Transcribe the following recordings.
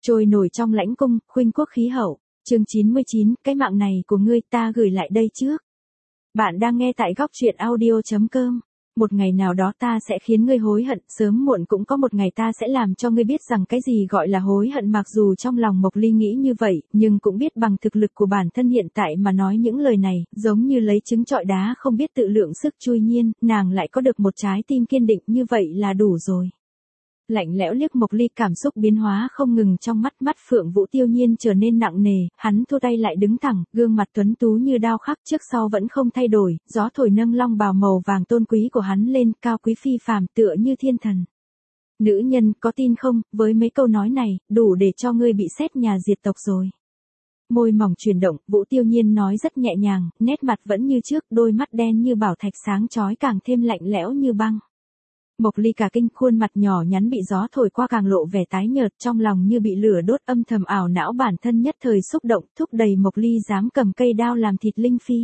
Trôi nổi trong lãnh cung, khuynh quốc khí hậu. Chương 99, cái mạng này của ngươi ta gửi lại đây trước. Bạn đang nghe tại góc truyện audio.com. Một ngày nào đó ta sẽ khiến ngươi hối hận, sớm muộn cũng có một ngày ta sẽ làm cho ngươi biết rằng cái gì gọi là hối hận. Mặc dù trong lòng Mộc Ly nghĩ như vậy, nhưng cũng biết bằng thực lực của bản thân hiện tại mà nói những lời này, giống như lấy trứng trọi đá không biết tự lượng sức chui nhiên, nàng lại có được một trái tim kiên định như vậy là đủ rồi. Lạnh lẽo liếc Mộc Ly, cảm xúc biến hóa không ngừng trong mắt. Mắt Phượng Vũ Tiêu Nhiên trở nên nặng nề, hắn thu tay lại đứng thẳng, gương mặt tuấn tú như đao khắc, trước sau vẫn không thay đổi, gió thổi nâng long bào màu vàng tôn quý của hắn lên, cao quý phi phàm tựa như thiên thần. Nữ nhân, có tin không, với mấy câu nói này, đủ để cho ngươi bị xét nhà diệt tộc rồi. Môi mỏng chuyển động, Vũ Tiêu Nhiên nói rất nhẹ nhàng, nét mặt vẫn như trước, đôi mắt đen như bảo thạch sáng chói càng thêm lạnh lẽo như băng. Mộc Ly cả kinh, khuôn mặt nhỏ nhắn bị gió thổi qua càng lộ vẻ tái nhợt, trong lòng như bị lửa đốt, âm thầm ảo não bản thân nhất thời xúc động, thúc đẩy Mộc Ly dám cầm cây đao làm thịt Linh Phi.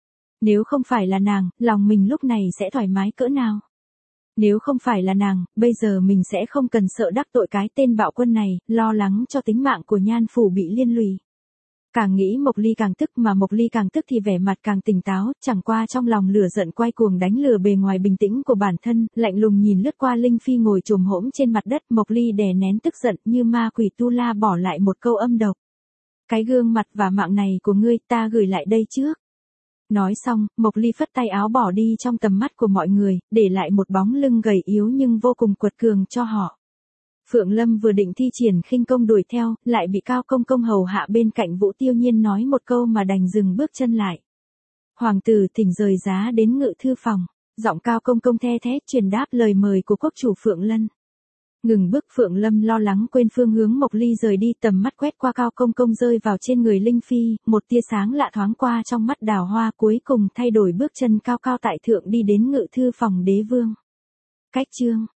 Nếu không phải là nàng, lòng mình lúc này sẽ thoải mái cỡ nào? Nếu không phải là nàng, bây giờ mình sẽ không cần sợ đắc tội cái tên bạo quân này, lo lắng cho tính mạng của Nhan phủ bị liên lụy. Càng nghĩ Mộc Ly càng tức, mà Mộc Ly càng tức thì vẻ mặt càng tỉnh táo, chẳng qua trong lòng lửa giận quay cuồng đánh lừa bề ngoài bình tĩnh của bản thân, lạnh lùng nhìn lướt qua Linh Phi ngồi chồm hổm trên mặt đất. Mộc Ly đè nén tức giận như ma quỷ tu la, bỏ lại một câu âm độc. Cái gương mặt và mạng này của ngươi ta gửi lại đây trước. Nói xong, Mộc Ly phất tay áo bỏ đi trong tầm mắt của mọi người, để lại một bóng lưng gầy yếu nhưng vô cùng quật cường cho họ. Phượng Lâm vừa định thi triển khinh công đuổi theo, lại bị Cao Công Công hầu hạ bên cạnh Vũ Tiêu Nhiên nói một câu mà đành dừng bước chân lại. Hoàng tử thỉnh rời giá đến ngự thư phòng. Giọng Cao Công Công the thét truyền đáp lời mời của quốc chủ Phượng Lân. Ngừng bước, Phượng Lâm lo lắng quên phương hướng Mộc Ly rời đi, tầm mắt quét qua Cao Công Công rơi vào trên người Linh Phi, một tia sáng lạ thoáng qua trong mắt đào hoa, cuối cùng thay đổi bước chân cao cao tại thượng đi đến ngự thư phòng đế vương. Cách chương